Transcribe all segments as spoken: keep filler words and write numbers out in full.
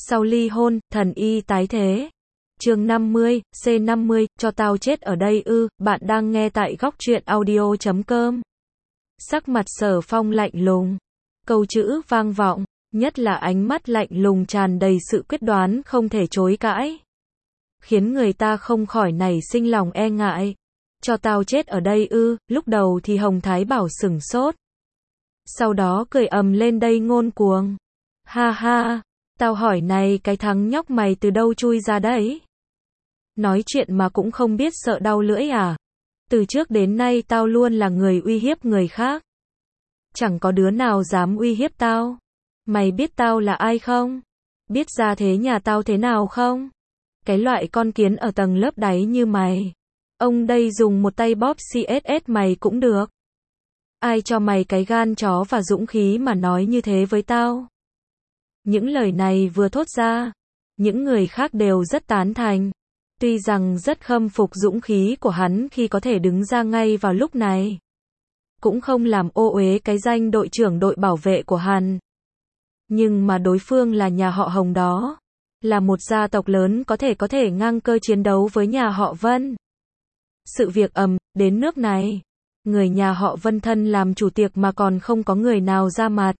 Sau ly hôn, thần y tái thế. Chương năm mươi, C năm mươi, cho tao chết ở đây ư, bạn đang nghe tại góc truyện audio chấm com. Sắc mặt Sở Phong lạnh lùng. Câu chữ vang vọng, nhất là ánh mắt lạnh lùng tràn đầy sự quyết đoán không thể chối cãi. Khiến người ta không khỏi nảy sinh lòng e ngại. Cho tao chết ở đây ư, lúc đầu thì Hồng Thái Bảo sửng sốt. Sau đó cười ầm lên đầy ngông cuồng. Ha ha, tao hỏi này cái thằng nhóc mày từ đâu chui ra đấy? Nói chuyện mà cũng không biết sợ đau lưỡi à? Từ trước đến nay tao luôn là người uy hiếp người khác. Chẳng có đứa nào dám uy hiếp tao. Mày biết tao là ai không? Biết gia thế nhà tao thế nào không? Cái loại con kiến ở tầng lớp đáy như mày. Ông đây dùng một tay bóp xê ét ét mày cũng được. Ai cho mày cái gan chó và dũng khí mà nói như thế với tao? Những lời này vừa thốt ra, những người khác đều rất tán thành. Tuy rằng rất khâm phục dũng khí của hắn khi có thể đứng ra ngay vào lúc này. Cũng không làm ô uế cái danh đội trưởng đội bảo vệ của hắn. Nhưng mà đối phương là nhà họ Hồng đó. Là một gia tộc lớn có thể có thể ngang cơ chiến đấu với nhà họ Vân. Sự việc ầm, đến nước này. Người nhà họ Vân thân làm chủ tiệc mà còn không có người nào ra mặt.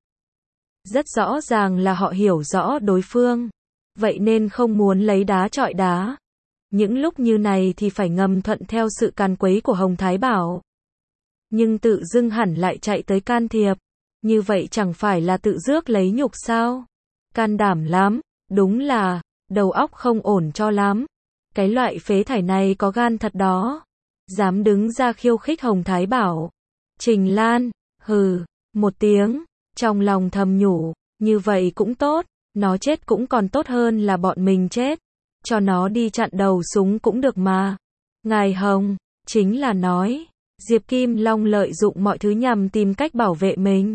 Rất rõ ràng là họ hiểu rõ đối phương. Vậy nên không muốn lấy đá chọi đá. Những lúc như này thì phải ngầm thuận theo sự càn quấy của Hồng Thái Bảo. Nhưng tự dưng hẳn lại chạy tới can thiệp. Như vậy chẳng phải là tự rước lấy nhục sao? Can đảm lắm, đúng là, đầu óc không ổn cho lắm. Cái loại phế thải này có gan thật đó. Dám đứng ra khiêu khích Hồng Thái Bảo. Trình Lan, hừ, một tiếng, trong lòng thầm nhủ, như vậy cũng tốt, nó chết cũng còn tốt hơn là bọn mình chết. Cho nó đi chặn đầu súng cũng được mà. Ngài Hồng, chính là nói, Diệp Kim Long lợi dụng mọi thứ nhằm tìm cách bảo vệ mình.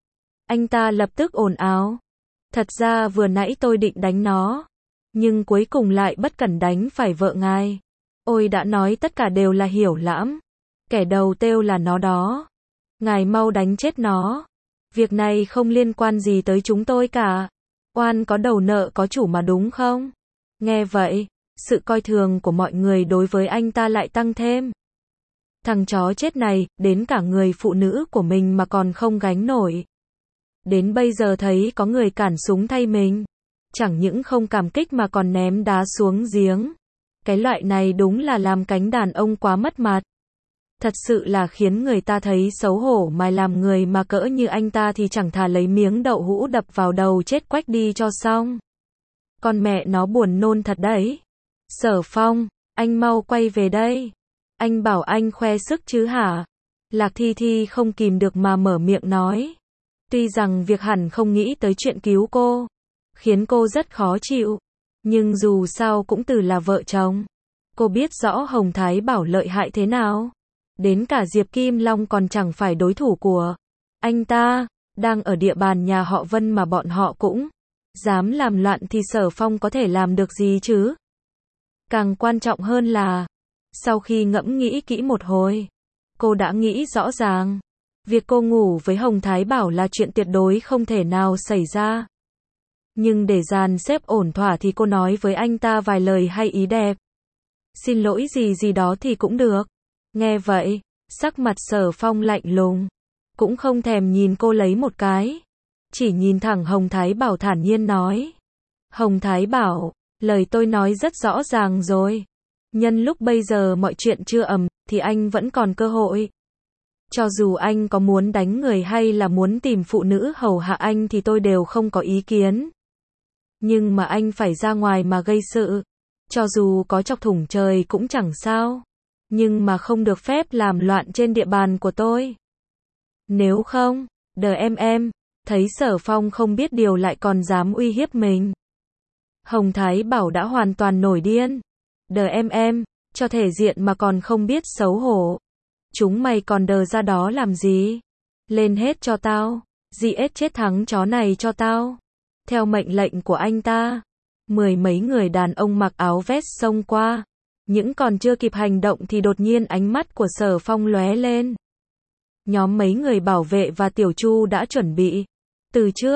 Anh ta lập tức ồn ào. Thật ra vừa nãy tôi định đánh nó. Nhưng cuối cùng lại bất cẩn đánh phải vợ ngài. Ôi đã nói tất cả đều là hiểu lẫm. Kẻ đầu têu là nó đó. Ngài mau đánh chết nó. Việc này không liên quan gì tới chúng tôi cả. Oan có đầu nợ có chủ mà đúng không? Nghe vậy, sự coi thường của mọi người đối với anh ta lại tăng thêm. Thằng chó chết này, đến cả người phụ nữ của mình mà còn không gánh nổi. Đến bây giờ thấy có người cản súng thay mình. Chẳng những không cảm kích mà còn ném đá xuống giếng. Cái loại này đúng là làm cánh đàn ông quá mất mặt. Thật sự là khiến người ta thấy xấu hổ mà làm người mà cỡ như anh ta thì chẳng thà lấy miếng đậu hũ đập vào đầu chết quách đi cho xong. Con mẹ nó buồn nôn thật đấy. Sở Phong, anh mau quay về đây. Anh bảo anh khoe sức chứ hả? Lạc Thi Thi không kìm được mà mở miệng nói. Tuy rằng việc hẳn không nghĩ tới chuyện cứu cô, khiến cô rất khó chịu. Nhưng dù sao cũng từ là vợ chồng. Cô biết rõ Hồng Thái Bảo lợi hại thế nào. Đến cả Diệp Kim Long còn chẳng phải đối thủ của anh ta. Đang ở địa bàn nhà họ Vân mà bọn họ cũng dám làm loạn thì Sở Phong có thể làm được gì chứ? Càng quan trọng hơn là, sau khi ngẫm nghĩ kỹ một hồi, cô đã nghĩ rõ ràng. Việc cô ngủ với Hồng Thái Bảo là chuyện tuyệt đối không thể nào xảy ra. Nhưng để dàn xếp ổn thỏa thì cô nói với anh ta vài lời hay ý đẹp. Xin lỗi gì gì đó thì cũng được. Nghe vậy, sắc mặt Sở Phong lạnh lùng. Cũng không thèm nhìn cô lấy một cái. Chỉ nhìn thẳng Hồng Thái Bảo thản nhiên nói. Hồng Thái Bảo, lời tôi nói rất rõ ràng rồi. Nhân lúc bây giờ mọi chuyện chưa ầm, thì anh vẫn còn cơ hội. Cho dù anh có muốn đánh người hay là muốn tìm phụ nữ hầu hạ anh thì tôi đều không có ý kiến. Nhưng mà anh phải ra ngoài mà gây sự. Cho dù có chọc thủng trời cũng chẳng sao. Nhưng mà không được phép làm loạn trên địa bàn của tôi. Nếu không, đờ em em, thấy Sở Phong không biết điều lại còn dám uy hiếp mình. Hồng Thái Bảo đã hoàn toàn nổi điên. Đờ em em, cho thể diện mà còn không biết xấu hổ. Chúng mày còn đờ ra đó làm gì? Lên hết cho tao, giết chết thằng chó này cho tao. Theo mệnh lệnh của anh ta, mười mấy người đàn ông mặc áo vest xông qua. Những còn chưa kịp hành động thì đột nhiên ánh mắt của Sở Phong lóe lên. Nhóm mấy người bảo vệ và Tiểu Chu đã chuẩn bị từ trước,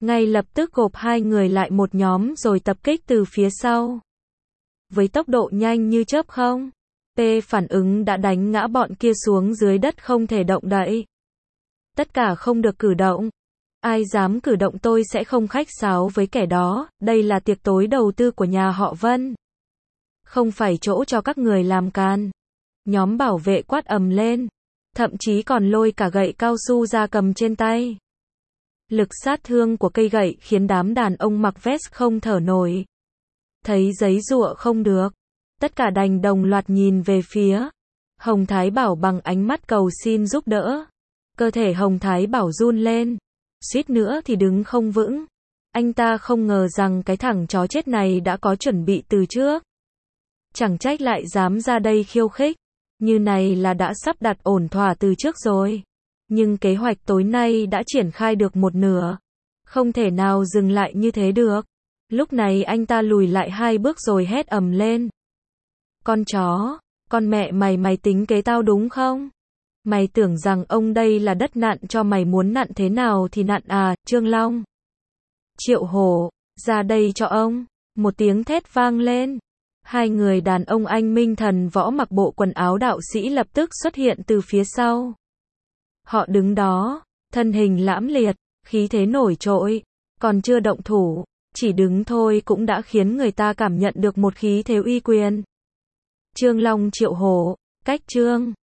ngay lập tức gộp hai người lại một nhóm rồi tập kích từ phía sau. Với tốc độ nhanh như chớp không? P phản ứng đã đánh ngã bọn kia xuống dưới đất không thể động đậy. Tất cả không được cử động. Ai dám cử động tôi sẽ không khách sáo với kẻ đó, đây là tiệc tối đầu tư của nhà họ Vân. Không phải chỗ cho các người làm can. Nhóm bảo vệ quát ầm lên. Thậm chí còn lôi cả gậy cao su ra cầm trên tay. Lực sát thương của cây gậy khiến đám đàn ông mặc vest không thở nổi. Thấy giấy giụa không được. Tất cả đành đồng loạt nhìn về phía Hồng Thái Bảo bằng ánh mắt cầu xin giúp đỡ. Cơ thể Hồng Thái Bảo run lên. Suýt nữa thì đứng không vững. Anh ta không ngờ rằng cái thằng chó chết này đã có chuẩn bị từ trước. Chẳng trách lại dám ra đây khiêu khích. Như này là đã sắp đặt ổn thỏa từ trước rồi. Nhưng kế hoạch tối nay đã triển khai được một nửa. Không thể nào dừng lại như thế được. Lúc này anh ta lùi lại hai bước rồi hét ầm lên. Con chó, con mẹ mày mày tính kế tao đúng không? Mày tưởng rằng ông đây là đất nặn cho mày muốn nặn thế nào thì nặn à, Trương Long. Triệu Hổ, ra đây cho ông. Một tiếng thét vang lên. Hai người đàn ông anh minh thần võ mặc bộ quần áo đạo sĩ lập tức xuất hiện từ phía sau. Họ đứng đó, thân hình lãm liệt, khí thế nổi trội, còn chưa động thủ, chỉ đứng thôi cũng đã khiến người ta cảm nhận được một khí thế uy quyền. Trương Long Triệu Hổ, cách Trương